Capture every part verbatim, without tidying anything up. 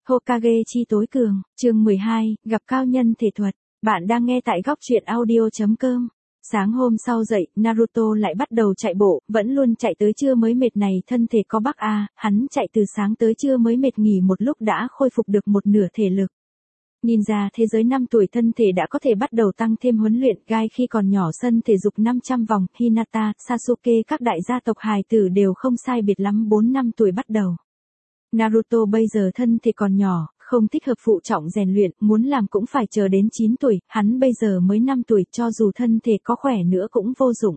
Hokage chi tối cường, chương mười hai, gặp cao nhân thể thuật. Bạn đang nghe tại góc truyện audio chấm com. Sáng hôm sau dậy, Naruto lại bắt đầu chạy bộ, vẫn luôn chạy tới trưa mới mệt này, thân thể có bắc a, hắn chạy từ sáng tới trưa mới mệt, nghỉ một lúc đã khôi phục được một nửa thể lực. Ninja thế giới năm tuổi thân thể đã có thể bắt đầu tăng thêm huấn luyện, Gai khi còn nhỏ sân thể dục năm trăm vòng, Hinata, Sasuke các đại gia tộc hài tử đều không sai biệt lắm bốn năm tuổi bắt đầu. Naruto bây giờ thân thể còn nhỏ, không thích hợp phụ trọng rèn luyện, muốn làm cũng phải chờ đến chín tuổi, hắn bây giờ mới năm tuổi, cho dù thân thể có khỏe nữa cũng vô dụng.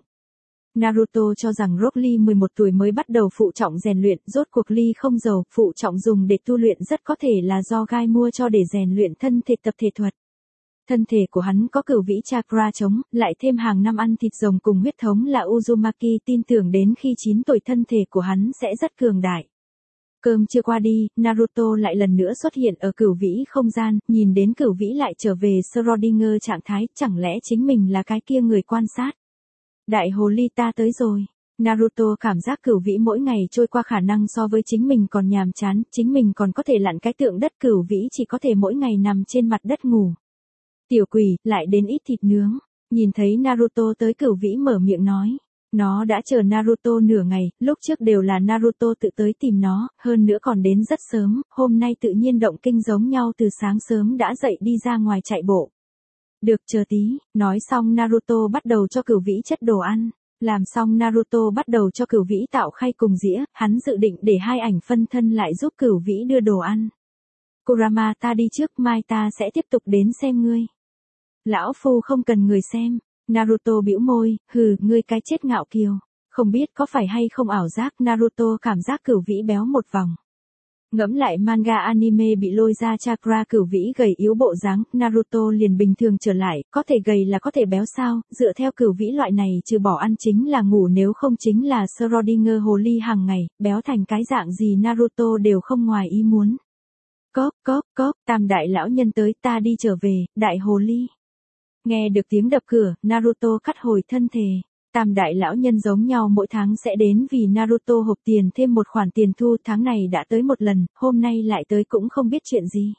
Naruto cho rằng Rock Lee mười một tuổi mới bắt đầu phụ trọng rèn luyện, rốt cuộc Lee không giàu, phụ trọng dùng để tu luyện rất có thể là do Gai mua cho để rèn luyện thân thể tập thể thuật. Thân thể của hắn có cửu vĩ chakra chống, lại thêm hàng năm ăn thịt rồng cùng huyết thống là Uzumaki, tin tưởng đến khi chín tuổi thân thể của hắn sẽ rất cường đại. Cơm chưa qua đi, Naruto lại lần nữa xuất hiện ở cửu vĩ không gian, nhìn đến cửu vĩ lại trở về Schrödinger trạng thái, chẳng lẽ chính mình là cái kia người quan sát. Đại hồ ly ta tới rồi. Naruto cảm giác cửu vĩ mỗi ngày trôi qua khả năng so với chính mình còn nhàm chán, chính mình còn có thể lặn cái tượng đất, cửu vĩ chỉ có thể mỗi ngày nằm trên mặt đất ngủ. Tiểu quỷ, lại đến ít thịt nướng. Nhìn thấy Naruto tới, cửu vĩ mở miệng nói. Nó đã chờ Naruto nửa ngày, lúc trước đều là Naruto tự tới tìm nó, hơn nữa còn đến rất sớm, hôm nay tự nhiên động kinh giống nhau, từ sáng sớm đã dậy đi ra ngoài chạy bộ. Được, chờ tí, nói xong Naruto bắt đầu cho cửu vĩ chất đồ ăn, làm xong Naruto bắt đầu cho cửu vĩ tạo khay cùng dĩa, hắn dự định để hai ảnh phân thân lại giúp cửu vĩ đưa đồ ăn. Kurama, ta đi trước, mai ta sẽ tiếp tục đến xem ngươi. Lão phu không cần người xem. Naruto bĩu môi, hừ, ngươi cái chết ngạo kiều. Không biết có phải hay không ảo giác, Naruto cảm giác cửu vĩ béo một vòng. Ngẫm lại manga anime bị lôi ra chakra, cửu vĩ gầy yếu bộ dáng, Naruto liền bình thường trở lại, có thể gầy là có thể béo sao, dựa theo cửu vĩ loại này trừ bỏ ăn chính là ngủ, nếu không chính là Schrödinger hồ ly hàng ngày, béo thành cái dạng gì Naruto đều không ngoài ý muốn. Cóp cóp cóp, tam đại lão nhân tới, ta đi trở về, đại hồ ly. Nghe được tiếng đập cửa, Naruto cắt hồi thân thể. Tam đại lão nhân giống nhau mỗi tháng sẽ đến vì Naruto hộp tiền thêm một khoản tiền thu, tháng này đã tới một lần, hôm nay lại tới cũng không biết chuyện gì.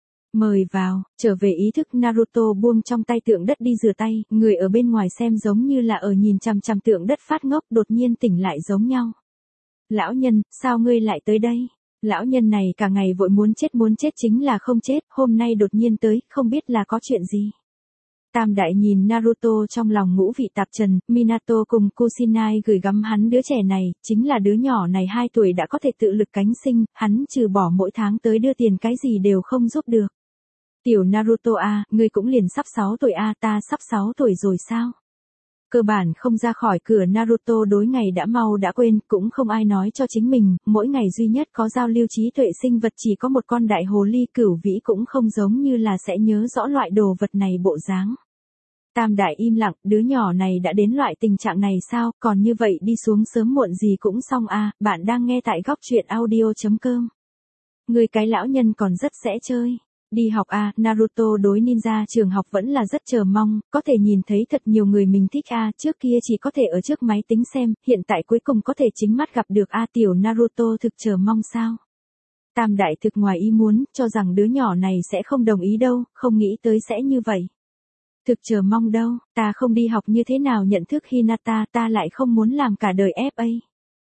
Mời vào, trở về ý thức, Naruto buông trong tay tượng đất đi rửa tay, người ở bên ngoài xem giống như là ở nhìn chằm chằm tượng đất phát ngốc, đột nhiên tỉnh lại giống nhau. Lão nhân, sao ngươi lại tới đây? Lão nhân này cả ngày vội muốn chết muốn chết chính là không chết, hôm nay đột nhiên tới, không biết là có chuyện gì. Tam đại nhìn Naruto trong lòng ngũ vị tạp trần, Minato cùng Kusinai gửi gắm hắn đứa trẻ này, chính là đứa nhỏ này hai tuổi đã có thể tự lực cánh sinh, hắn trừ bỏ mỗi tháng tới đưa tiền cái gì đều không giúp được. Tiểu Naruto a, ngươi cũng liền sắp sáu tuổi a, ta sắp sáu tuổi rồi sao? Cơ bản không ra khỏi cửa, Naruto đối ngày đã mau đã quên, cũng không ai nói cho chính mình, mỗi ngày duy nhất có giao lưu trí tuệ sinh vật chỉ có một con đại hồ ly, cửu vĩ cũng không giống như là sẽ nhớ rõ loại đồ vật này bộ dáng. Tam đại im lặng, đứa nhỏ này đã đến loại tình trạng này sao, còn như vậy đi xuống sớm muộn gì cũng xong a. Bạn đang nghe tại góc truyện audio chấm com. Người cái lão nhân còn rất sẽ chơi. Đi học a, Naruto đối ninja trường học vẫn là rất chờ mong, có thể nhìn thấy thật nhiều người mình thích a, trước kia chỉ có thể ở trước máy tính xem, hiện tại cuối cùng có thể chính mắt gặp được a, tiểu Naruto thực chờ mong sao? Tam đại thực ngoài ý muốn, cho rằng đứa nhỏ này sẽ không đồng ý đâu, không nghĩ tới sẽ như vậy. Thực chờ mong đâu, ta không đi học như thế nào nhận thức Hinata, ta lại không muốn làm cả đời ép a.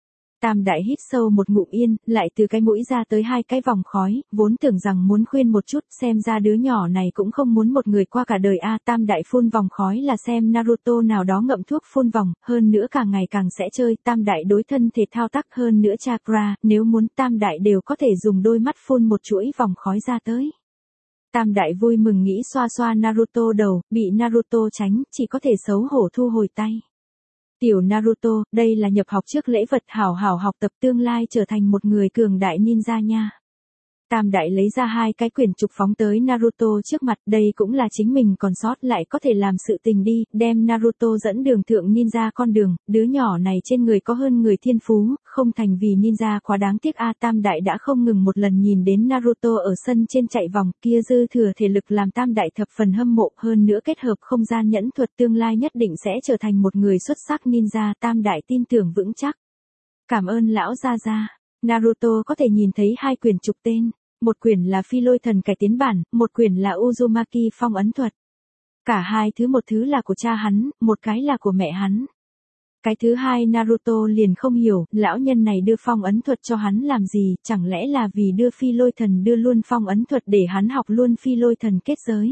Tam đại hít sâu một ngụm yên, lại từ cái mũi ra tới hai cái vòng khói, vốn tưởng rằng muốn khuyên một chút, xem ra đứa nhỏ này cũng không muốn một người qua cả đời a. Tam đại phun vòng khói là xem Naruto nào đó ngậm thuốc phun vòng, hơn nữa càng ngày càng sẽ chơi, tam đại đối thân thể thao tác, hơn nữa chakra, nếu muốn tam đại đều có thể dùng đôi mắt phun một chuỗi vòng khói ra tới. Tam đại vui mừng nghĩ xoa xoa Naruto đầu, bị Naruto tránh, chỉ có thể xấu hổ thu hồi tay. Tiểu Naruto, đây là nhập học trước lễ vật, hảo hảo học tập, tương lai trở thành một người cường đại ninja nha. Tam đại lấy ra hai cái quyển trục phóng tới Naruto trước mặt, đây cũng là chính mình còn sót lại có thể làm sự tình đi, đem Naruto dẫn đường thượng ninja con đường, đứa nhỏ này trên người có hơn người thiên phú, không thành vì ninja quá đáng tiếc a. Tam đại đã không ngừng một lần nhìn đến Naruto ở sân trên chạy vòng, kia dư thừa thể lực làm tam đại thập phần hâm mộ, hơn nữa kết hợp không gian nhẫn thuật, tương lai nhất định sẽ trở thành một người xuất sắc ninja, tam đại tin tưởng vững chắc. Cảm ơn lão gia gia. Naruto có thể nhìn thấy hai quyển trục tên. Một quyển là Phi Lôi Thần cải tiến bản, một quyển là Uzumaki phong ấn thuật. Cả hai thứ, một thứ là của cha hắn, một cái là của mẹ hắn. Cái thứ hai Naruto liền không hiểu, lão nhân này đưa phong ấn thuật cho hắn làm gì, chẳng lẽ là vì đưa Phi Lôi Thần đưa luôn phong ấn thuật để hắn học luôn Phi Lôi Thần kết giới.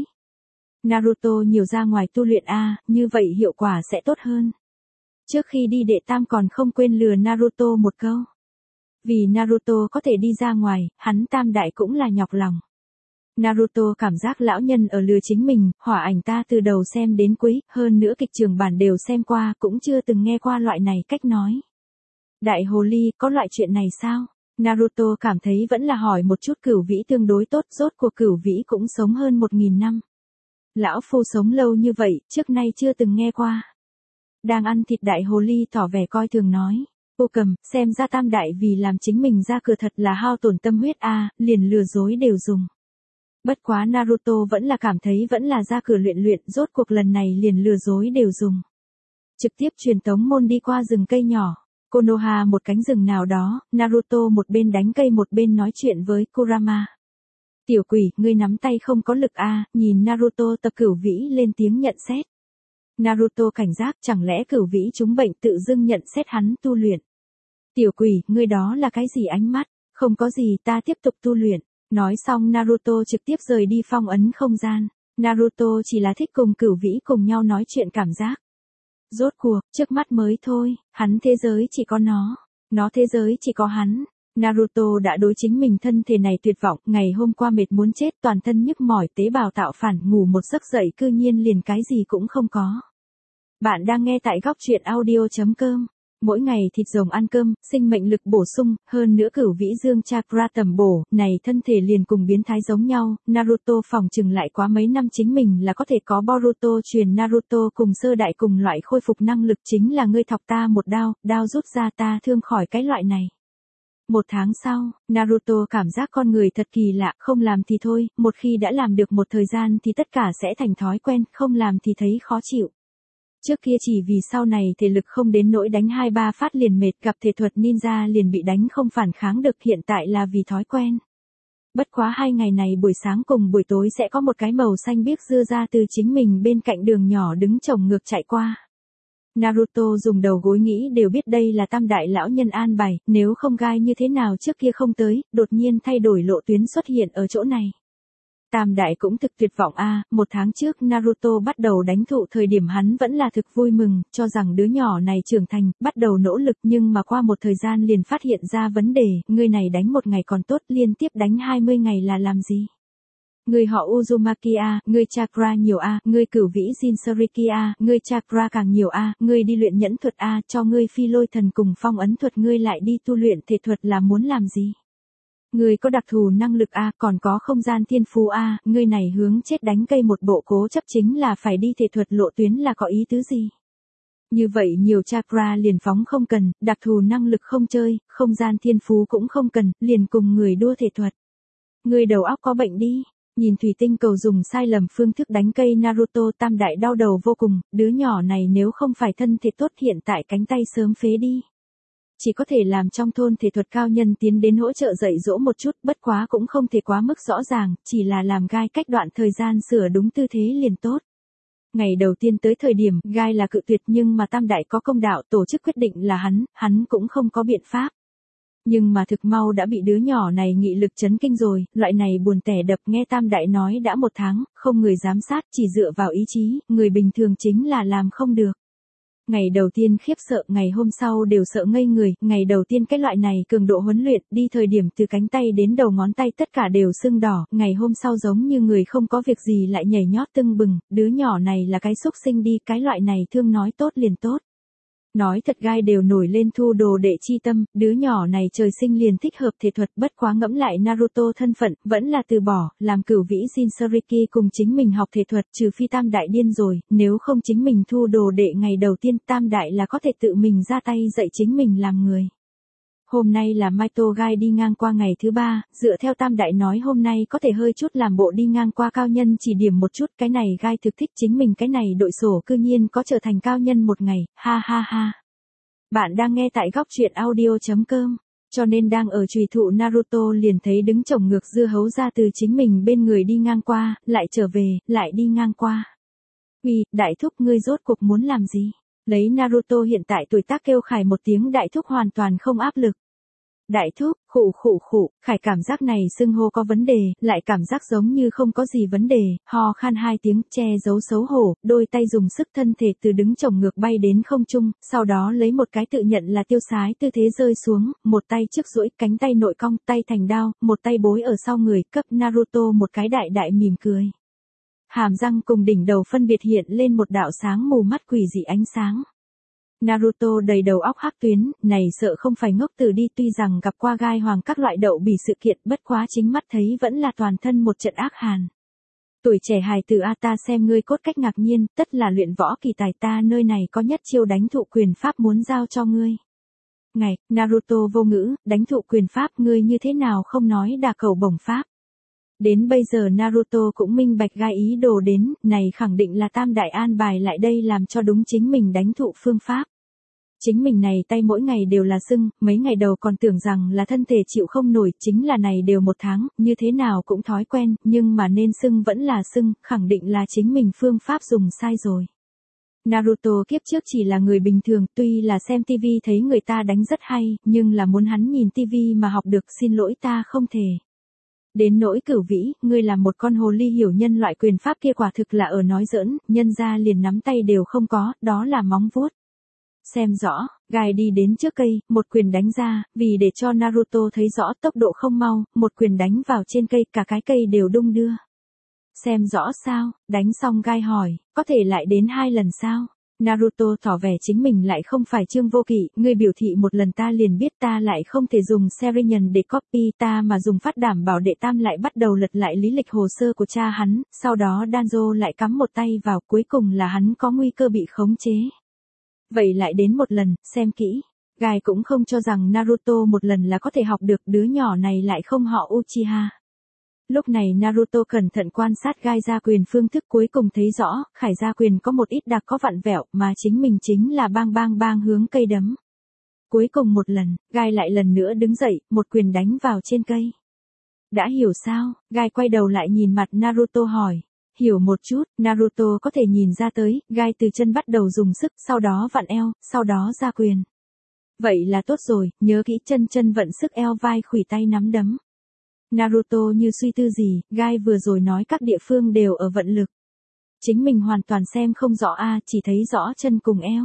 Naruto nhiều ra ngoài tu luyện a, như vậy hiệu quả sẽ tốt hơn. Trước khi đi đệ tam còn không quên lừa Naruto một câu. Vì Naruto có thể đi ra ngoài, hắn tam đại cũng là nhọc lòng. Naruto cảm giác lão nhân ở lừa chính mình, hỏa ảnh ta từ đầu xem đến cuối, hơn nữa kịch trường bản đều xem qua, cũng chưa từng nghe qua loại này cách nói. Đại hồ ly, có loại chuyện này sao? Naruto cảm thấy vẫn là hỏi một chút Cửu Vĩ tương đối tốt, rốt cuộc Cửu Vĩ cũng sống hơn một nghìn năm. Lão phu sống lâu như vậy, trước nay chưa từng nghe qua. Đang ăn thịt đại hồ ly tỏ vẻ coi thường nói. Cô cầm, xem ra tam đại vì làm chính mình ra cửa thật là hao tổn tâm huyết a, liền lừa dối đều dùng. Bất quá Naruto vẫn là cảm thấy vẫn là ra cửa luyện luyện, rốt cuộc lần này liền lừa dối đều dùng. Trực tiếp truyền tống môn đi qua rừng cây nhỏ. Konoha một cánh rừng nào đó, Naruto một bên đánh cây một bên nói chuyện với Kurama. Tiểu quỷ, ngươi nắm tay không có lực a, nhìn Naruto tập Cửu Vĩ lên tiếng nhận xét. Naruto cảnh giác, chẳng lẽ Cửu Vĩ trúng bệnh tự dưng nhận xét hắn tu luyện. Tiểu quỷ, ngươi đó là cái gì ánh mắt, không có gì, ta tiếp tục tu luyện. Nói xong Naruto trực tiếp rời đi phong ấn không gian. Naruto chỉ là thích cùng Cửu Vĩ cùng nhau nói chuyện cảm giác. Rốt cuộc, trước mắt mới thôi, hắn thế giới chỉ có nó, nó thế giới chỉ có hắn. Naruto đã đối chính mình thân thể này tuyệt vọng, ngày hôm qua mệt muốn chết, toàn thân nhức mỏi, tế bào tạo phản, ngủ một giấc dậy cư nhiên liền cái gì cũng không có. Bạn đang nghe tại góc truyện audio chấm com. Mỗi ngày thịt rồng ăn cơm, sinh mệnh lực bổ sung, hơn nữa Cửu Vĩ dương chakra tầm bổ, này thân thể liền cùng biến thái giống nhau, Naruto phòng chừng lại quá mấy năm chính mình là có thể có Boruto truyền Naruto cùng sơ đại cùng loại khôi phục năng lực, chính là ngươi thọc ta một đao, đao rút ra ta thương khỏi cái loại này. Một tháng sau, Naruto cảm giác con người thật kỳ lạ, không làm thì thôi, một khi đã làm được một thời gian thì tất cả sẽ thành thói quen, không làm thì thấy khó chịu. Trước kia chỉ vì sau này thể lực không đến nỗi đánh hai ba phát liền mệt, gặp thể thuật ninja liền bị đánh không phản kháng được, hiện tại là vì thói quen. Bất quá hai ngày này buổi sáng cùng buổi tối sẽ có một cái màu xanh biếc dưa ra từ chính mình bên cạnh đường nhỏ đứng chồng ngược chạy qua. Naruto dùng đầu gối nghĩ đều biết đây là tam đại lão nhân an bài, nếu không gai như thế nào trước kia không tới, đột nhiên thay đổi lộ tuyến xuất hiện ở chỗ này. Tam đại cũng thực tuyệt vọng a, một tháng trước Naruto bắt đầu đánh thụ thời điểm hắn vẫn là thực vui mừng, cho rằng đứa nhỏ này trưởng thành, bắt đầu nỗ lực, nhưng mà qua một thời gian liền phát hiện ra vấn đề, người này đánh một ngày còn tốt, liên tiếp đánh hai mươi ngày là làm gì? Người họ Uzumaki a, người chakra nhiều a, người Cửu Vĩ Jinchuriki a, người chakra càng nhiều a, người đi luyện nhẫn thuật a, cho ngươi Phi Lôi Thần cùng phong ấn thuật, ngươi lại đi tu luyện thể thuật là muốn làm gì? Ngươi có đặc thù năng lực a, còn có không gian thiên phú a, ngươi này hướng chết đánh cây một bộ cố chấp chính là phải đi thể thuật lộ tuyến là có ý tứ gì? Như vậy nhiều chakra liền phóng không cần, đặc thù năng lực không chơi, không gian thiên phú cũng không cần, liền cùng người đua thể thuật. Ngươi đầu óc có bệnh đi. Nhìn thủy tinh cầu dùng sai lầm phương thức đánh cây Naruto, tam đại đau đầu vô cùng, đứa nhỏ này nếu không phải thân thể tốt hiện tại cánh tay sớm phế đi. Chỉ có thể làm trong thôn thể thuật cao nhân tiến đến hỗ trợ dạy dỗ một chút, bất quá cũng không thể quá mức rõ ràng, chỉ là làm gai cách đoạn thời gian sửa đúng tư thế liền tốt. Ngày đầu tiên tới thời điểm, gai là cự tuyệt nhưng mà tam đại có công đạo, tổ chức quyết định là hắn, hắn cũng không có biện pháp. Nhưng mà thực mau đã bị đứa nhỏ này nghị lực chấn kinh rồi, loại này buồn tẻ đập, nghe tam đại nói đã một tháng, không người giám sát, chỉ dựa vào ý chí, người bình thường chính là làm không được. Ngày đầu tiên khiếp sợ, ngày hôm sau đều sợ ngây người, ngày đầu tiên cái loại này cường độ huấn luyện, đi thời điểm từ cánh tay đến đầu ngón tay tất cả đều sưng đỏ, ngày hôm sau giống như người không có việc gì lại nhảy nhót tưng bừng, đứa nhỏ này là cái xúc sinh đi, cái loại này thương nói tốt liền tốt. Nói thật gai đều nổi lên thu đồ đệ chi tâm, đứa nhỏ này trời sinh liền thích hợp thể thuật, bất quá ngẫm lại Naruto thân phận, vẫn là từ bỏ, làm Cửu Vĩ Jinchuriki cùng chính mình học thể thuật, trừ phi tam đại điên rồi, nếu không chính mình thu đồ đệ ngày đầu tiên, tam đại là có thể tự mình ra tay dạy chính mình làm người. Hôm nay là Maito gai đi ngang qua ngày thứ ba, dựa theo tam đại nói hôm nay có thể hơi chút làm bộ đi ngang qua cao nhân chỉ điểm một chút, cái này gai thực thích chính mình cái này đội sổ cư nhiên có trở thành cao nhân một ngày, ha ha ha. Bạn đang nghe tại góc truyện audio chấm com. Cho nên đang ở chùy thụ Naruto liền thấy đứng chồng ngược dưa hấu ra từ chính mình bên người đi ngang qua, lại trở về, lại đi ngang qua. Uy, đại thúc ngươi rốt cuộc muốn làm gì? Lấy Naruto hiện tại tuổi tác kêu Khải một tiếng đại thúc hoàn toàn không áp lực. Đại thúc, khụ khụ khụ, Khải cảm giác này xưng hô có vấn đề, lại cảm giác giống như không có gì vấn đề, ho khan hai tiếng, che giấu xấu hổ, đôi tay dùng sức thân thể từ đứng chồng ngược bay đến không trung, sau đó lấy một cái tự nhận là tiêu sái tư thế rơi xuống, một tay trước duỗi, cánh tay nội cong, tay thành đao, một tay bối ở sau người, cấp Naruto một cái đại đại mỉm cười. Hàm răng cùng đỉnh đầu phân biệt hiện lên một đạo sáng mù mắt quỷ dị ánh sáng. Naruto đầy đầu óc hắc tuyến, này sợ không phải ngốc tử đi, tuy rằng gặp qua gai hoàng các loại đậu bỉ sự kiện, bất quá chính mắt thấy vẫn là toàn thân một trận ác hàn. Tuổi trẻ hài tử a ta xem ngươi cốt cách ngạc nhiên, tất là luyện võ kỳ tài, ta nơi này có nhất chiêu đánh thụ quyền pháp muốn giao cho ngươi. Ngày, Naruto vô ngữ, đánh thụ quyền pháp ngươi như thế nào không nói đà cầu bổng pháp. Đến bây giờ Naruto cũng minh bạch gai ý đồ đến, này khẳng định là Tam Đại an bài lại đây làm cho đúng chính mình đánh thụ phương pháp. Chính mình này tay mỗi ngày đều là sưng, mấy ngày đầu còn tưởng rằng là thân thể chịu không nổi, chính là này đều một tháng, như thế nào cũng thói quen, nhưng mà nên sưng vẫn là sưng, khẳng định là chính mình phương pháp dùng sai rồi. Naruto kiếp trước chỉ là người bình thường, tuy là xem tivi thấy người ta đánh rất hay, nhưng là muốn hắn nhìn tivi mà học được, xin lỗi ta không thể. Đến nỗi Cửu Vĩ, ngươi là một con hồ ly hiểu nhân loại quyền pháp kia quả thực là ở nói giỡn, nhân ra liền nắm tay đều không có, đó là móng vuốt. Xem rõ, gai đi đến trước cây, một quyền đánh ra, vì để cho Naruto thấy rõ tốc độ không mau, một quyền đánh vào trên cây, cả cái cây đều đung đưa. Xem rõ sao, đánh xong gai hỏi, có thể lại đến hai lần sao? Naruto tỏ vẻ chính mình lại không phải Trương Vô Kỵ, ngươi biểu thị một lần ta liền biết, ta lại không thể dùng Serial để copy, ta mà dùng phát đảm bảo đệ tam lại bắt đầu lật lại lý lịch hồ sơ của cha hắn, sau đó Danzo lại cắm một tay vào, cuối cùng là hắn có nguy cơ bị khống chế. Vậy lại đến một lần, xem kỹ. Gai cũng không cho rằng Naruto một lần là có thể học được, đứa nhỏ này lại không họ Uchiha. Lúc này Naruto cẩn thận quan sát gai ra quyền phương thức, cuối cùng thấy rõ, Khải ra quyền có một ít đặc có vặn vẹo, mà chính mình chính là bang bang bang hướng cây đấm. Cuối cùng một lần, gai lại lần nữa đứng dậy, một quyền đánh vào trên cây. Đã hiểu sao? Gai quay đầu lại nhìn mặt Naruto hỏi. Hiểu một chút, Naruto có thể nhìn ra tới, gai từ chân bắt đầu dùng sức, sau đó vặn eo, sau đó ra quyền. Vậy là tốt rồi, nhớ kỹ chân chân vận sức eo vai khuỷu tay nắm đấm. Naruto như suy tư gì, gai vừa rồi nói các địa phương đều ở vận lực. Chính mình hoàn toàn xem không rõ a, chỉ thấy rõ chân cùng eo.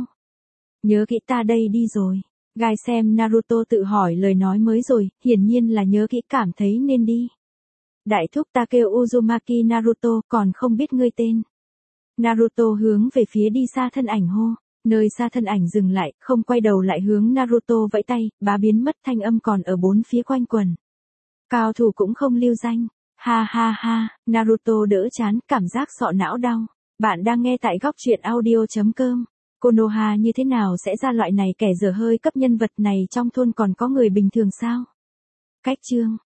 Nhớ kỹ ta đây đi rồi. Gai xem Naruto tự hỏi lời nói mới rồi, hiển nhiên là nhớ kỹ, cảm thấy nên đi. Đại thúc ta kêu Uzumaki Naruto, còn không biết ngươi tên. Naruto hướng về phía đi xa thân ảnh hô, nơi xa thân ảnh dừng lại, không quay đầu lại hướng Naruto vẫy tay, bá biến mất, thanh âm còn ở bốn phía quanh quẩn. Cao thủ cũng không lưu danh. Ha ha ha, Naruto đỡ chán, cảm giác sọ não đau. Bạn đang nghe tại góc truyện audio chấm com. Konoha như thế nào sẽ ra loại này kẻ dở hơi cấp nhân vật này, trong thôn còn có người bình thường sao? Cách chương